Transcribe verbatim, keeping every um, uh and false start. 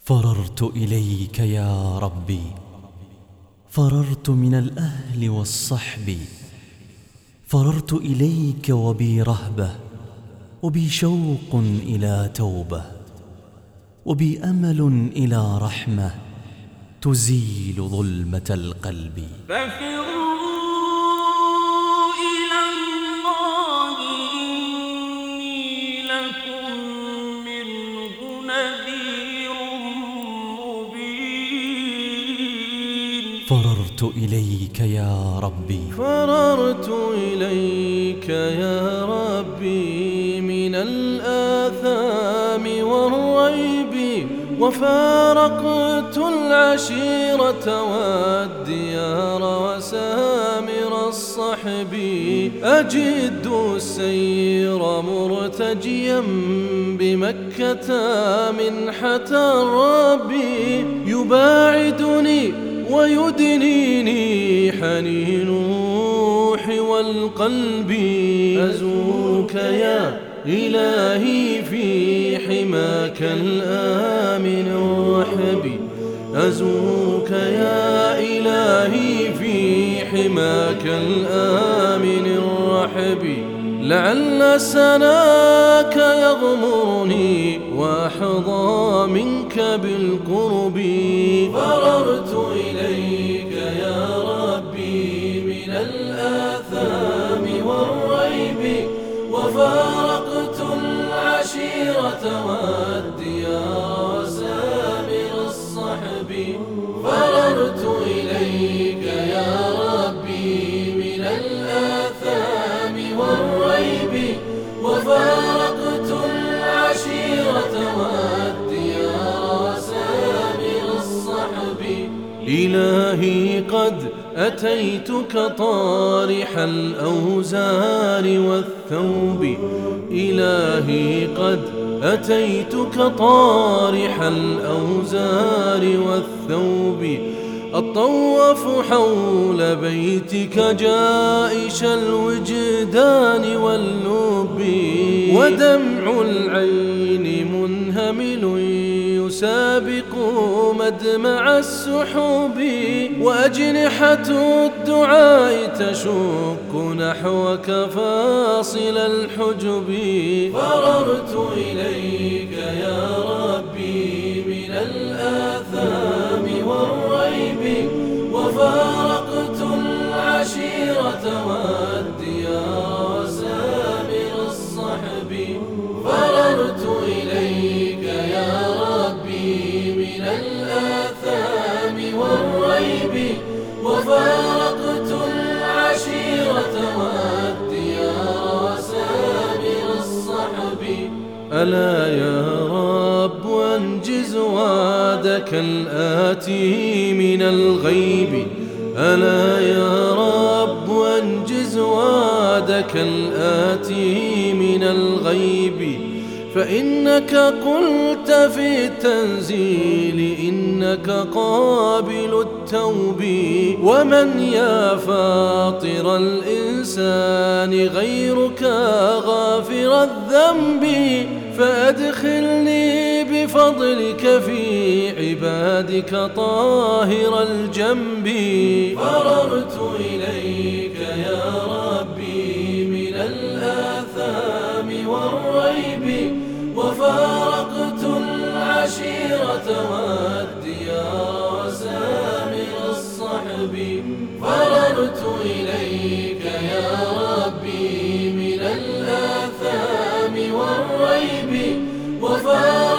فررت إليك يا ربي، فررت من الأهل والصحب، فررت إليك وبي رهبة، وبي شوق إلى توبة، وبي أمل إلى رحمة تزيل ظلمة القلب. فررت إليك يا ربي، فررت إليك يا ربي من الآثام والريب، وفارقت العشيرة والديار وسامر الصحب. أجد السير مرتجيا بمكة منحة الرب، يباعدني ويدنيني حنين الروح والقلب. أزورك يا إلهي في حماك الآمن الرحب، أزورك يا إلهي في حماك الآمن الرحب. لعل سناك يغمرني وأحظى منك بالقرب. فررت إليك يا ربي من الآثام والريب، وفارقت العشيرة والديار وسامر الصحب. فررت إليك يا ربي من الآثام والريب، وفارقت العشيرة والديار وسامر الصحب. إلهي قد أتيتك طارح الأوزار والثوب، إلهي قد أتيتك طارح الأوزار والثوب. أطوف حول بيتك جائش الوجدان واللب، ودمع العين منهمل يسابق مدمع السحب، وأجنحة الدعاء تشق نحوك فاصل الحجب. فررت إليك يا ربي من الآثام والريب، وفارقت العشيرة والديار وسامر الصحب. فررت إليك يا ربي من الآثام والريب، وفارقت العشيرة والديار وسامر الصحب. ألا يا رب أنجز وعدك الآتي من الغيب، ألا يا رب أنجز وعدك الآتي من الغيب. فإنك قلت في التنزيل إنك قابل التوب، ومن يا فاطر الإنسان غيرك غافر الذنب. فأدخلني بفضلك في عبادك طاهر الجنب. فررت إليك يا ربي من الآثام والريب، وفارقت العشيرة والديار وسامر الصحب. فررت إليك يا ربي من الآثام والريب، وفارقت